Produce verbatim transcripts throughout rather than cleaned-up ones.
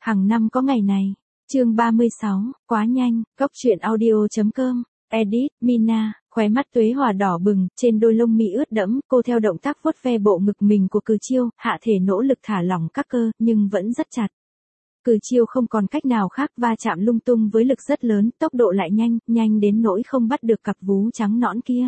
Hàng năm có ngày này. Chương ba mươi sáu, quá nhanh, Cốc truyện audio.com, edit, Mina, khóe mắt Tuế Hòa đỏ bừng, trên đôi lông mi ướt đẫm, cô theo động tác vuốt ve bộ ngực mình của Cừ Chiêu, hạ thể nỗ lực thả lỏng các cơ, nhưng vẫn rất chặt. Cừ Chiêu không còn cách nào khác, va chạm lung tung với lực rất lớn, tốc độ lại nhanh, nhanh đến nỗi không bắt được cặp vú trắng nõn kia.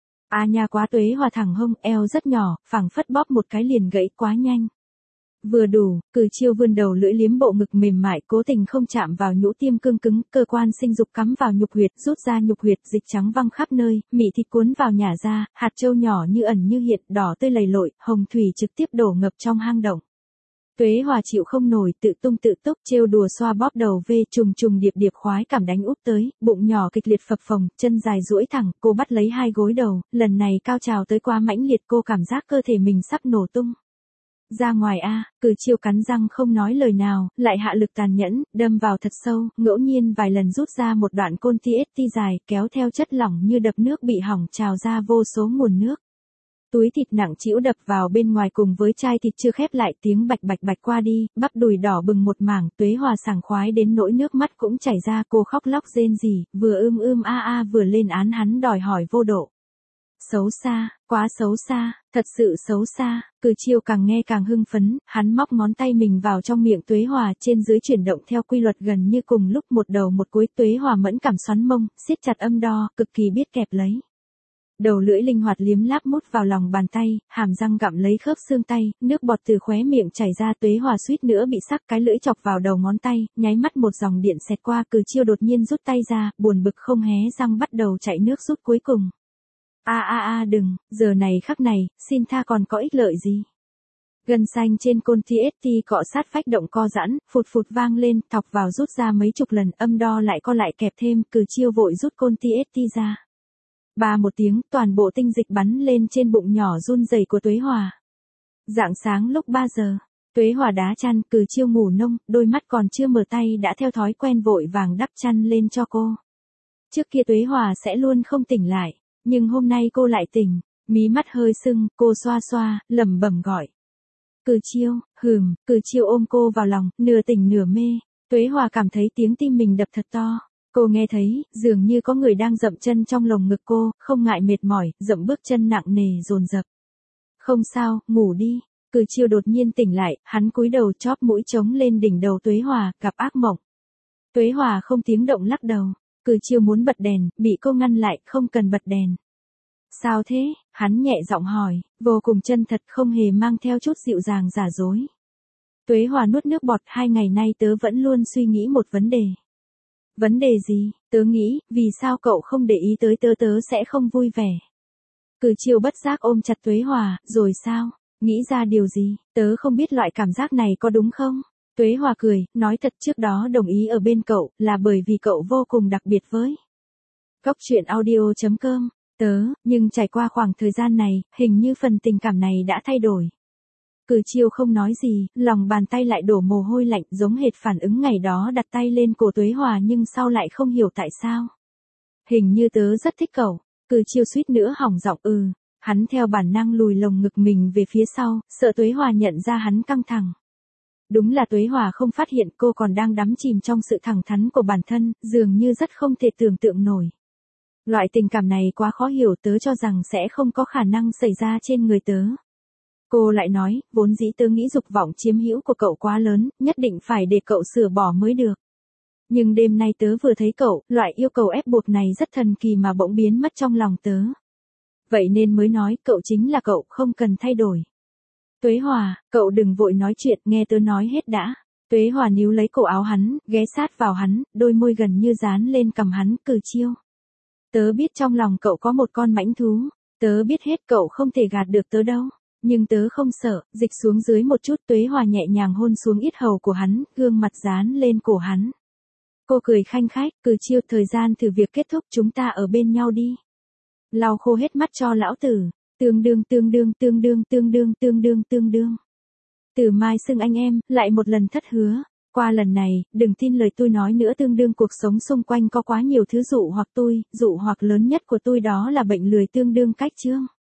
A nha, quá. Tuế Hòa thẳng hông, eo rất nhỏ, phảng phất bóp một cái liền gãy, quá nhanh. Vừa đủ, Cừ Chiêu vươn đầu lưỡi liếm bộ ngực mềm mại, cố tình không chạm vào nhũ tiêm cương cứng, cơ quan sinh dục cắm vào nhục huyệt, rút ra nhục huyệt, dịch trắng văng khắp nơi, mị thịt cuốn vào nhả ra, hạt châu nhỏ như ẩn như hiện, đỏ tươi lầy lội, hồng thủy trực tiếp đổ ngập trong hang động. Tuế Hòa chịu không nổi, tự tung tự túc, trêu đùa xoa bóp đầu vê, trùng trùng điệp điệp khoái cảm đánh úp tới, bụng nhỏ kịch liệt phập phồng, chân dài duỗi thẳng, cô bắt lấy hai gối đầu, lần này cao trào tới quá mãnh liệt, cô cảm giác cơ thể mình sắp nổ tung. Ra ngoài a, Cừ Chiêu cắn răng không nói lời nào, lại hạ lực tàn nhẫn, đâm vào thật sâu, ngẫu nhiên vài lần rút ra một đoạn côn ti ét ti dài, kéo theo chất lỏng như đập nước bị hỏng trào ra vô số nguồn nước. Túi thịt nặng trĩu đập vào bên ngoài cùng với chai thịt chưa khép lại, tiếng bạch bạch bạch qua đi, bắp đùi đỏ bừng một mảng, Tuế Hòa sảng khoái đến nỗi nước mắt cũng chảy ra, cô khóc lóc rên rỉ, vừa ưm ưm a a vừa lên án hắn đòi hỏi vô độ. Xấu xa, quá xấu xa, thật sự xấu xa. Cừ Chiêu càng nghe càng hưng phấn, hắn móc ngón tay mình vào trong miệng Tuế Hòa, trên dưới chuyển động theo quy luật gần như cùng lúc, một đầu một cuối. Tuế Hòa mẫn cảm xoắn mông, siết chặt âm đo, cực kỳ biết kẹp lấy. Đầu lưỡi linh hoạt liếm láp mút vào lòng bàn tay, hàm răng gặm lấy khớp xương tay, nước bọt từ khóe miệng chảy ra. Tuế Hòa suýt nữa bị sắc, cái lưỡi chọc vào đầu ngón tay, nháy mắt một dòng điện xẹt qua. Cừ Chiêu đột nhiên rút tay ra, buồn bực không hé răng bắt đầu chạy nước rút cuối cùng. A a a đừng, giờ này khắc này, xin tha còn có ích lợi gì. Gân xanh trên côn ti ét ti cọ sát phách động co giãn, phụt phụt vang lên, thọc vào rút ra mấy chục lần, âm đo lại co lại kẹp thêm. Cừ Chiêu vội rút côn ti ét ti ra. Ba một tiếng, toàn bộ tinh dịch bắn lên trên bụng nhỏ run rẩy của Tuế Hòa. Rạng sáng lúc ba giờ, Tuế Hòa đá chăn, Cừ Chiêu ngủ nông, đôi mắt còn chưa mở tay đã theo thói quen vội vàng đắp chăn lên cho cô. Trước kia Tuế Hòa sẽ luôn không tỉnh lại, nhưng hôm nay cô lại tỉnh, mí mắt hơi sưng, cô xoa xoa, lẩm bẩm gọi. Cừ Chiêu, hừm. Cừ Chiêu ôm cô vào lòng, nửa tỉnh nửa mê. Tuế Hòa cảm thấy tiếng tim mình đập thật to. Cô nghe thấy, dường như có người đang dậm chân trong lồng ngực cô, không ngại mệt mỏi, dậm bước chân nặng nề dồn dập. Không sao, ngủ đi. Cừ Chiêu đột nhiên tỉnh lại, hắn cúi đầu chóp mũi trống lên đỉnh đầu Tuế Hòa, gặp ác mộng. Tuế Hòa không tiếng động lắc đầu. Cừ Chiêu muốn bật đèn, bị cô ngăn lại, không cần bật đèn. Sao thế? Hắn nhẹ giọng hỏi, vô cùng chân thật, không hề mang theo chút dịu dàng giả dối. Tuế Hòa nuốt nước bọt, hai ngày nay tớ vẫn luôn suy nghĩ một vấn đề. Vấn đề gì? Tớ nghĩ, vì sao cậu không để ý tới tớ, tớ sẽ không vui vẻ. Cừ Chiêu bất giác ôm chặt Tuế Hòa, rồi sao? Nghĩ ra điều gì? Tớ không biết loại cảm giác này có đúng không? Tuế Hòa cười, nói thật, trước đó đồng ý ở bên cậu, là bởi vì cậu vô cùng đặc biệt với. Cốc truyện audio.com, tớ, nhưng trải qua khoảng thời gian này, hình như phần tình cảm này đã thay đổi. Cừ Chiêu không nói gì, lòng bàn tay lại đổ mồ hôi lạnh, giống hệt phản ứng ngày đó đặt tay lên cổ Tuế Hòa nhưng sau lại không hiểu tại sao. Hình như tớ rất thích cậu. Cừ Chiêu suýt nữa hỏng giọng ừ. Hắn theo bản năng lùi lồng ngực mình về phía sau, sợ Tuế Hòa nhận ra hắn căng thẳng. Đúng là Tuế Hòa không phát hiện cô còn đang đắm chìm trong sự thẳng thắn của bản thân, dường như rất không thể tưởng tượng nổi. Loại tình cảm này quá khó hiểu, tớ cho rằng sẽ không có khả năng xảy ra trên người tớ. Cô lại nói, vốn dĩ tớ nghĩ dục vọng chiếm hữu của cậu quá lớn, nhất định phải để cậu sửa bỏ mới được. Nhưng đêm nay tớ vừa thấy cậu, loại yêu cầu ép buộc này rất thần kỳ mà bỗng biến mất trong lòng tớ. Vậy nên mới nói, cậu chính là cậu, không cần thay đổi. Tuế Hòa, cậu đừng vội nói chuyện, nghe tớ nói hết đã. Tuế Hòa níu lấy cổ áo hắn, ghé sát vào hắn, đôi môi gần như dán lên cằm hắn. Cừ Chiêu, tớ biết trong lòng cậu có một con mãnh thú, tớ biết hết, cậu không thể gạt được tớ đâu. Nhưng tớ không sợ. Dịch xuống dưới một chút, Tuế Hòa nhẹ nhàng hôn xuống yết hầu của hắn, gương mặt dán lên cổ hắn. Cô cười khanh khách, Cừ Chiêu, thời gian thử việc kết thúc, chúng ta ở bên nhau đi. Lau khô hết mắt cho lão tử. Tương đương tương đương tương đương tương đương tương đương tương đương. Từ mai xưng anh em, lại một lần thất hứa. Qua lần này, đừng tin lời tôi nói nữa, tương đương cuộc sống xung quanh có quá nhiều thứ dụ hoặc tôi, dụ hoặc lớn nhất của tôi đó là bệnh lười tương đương cách chương.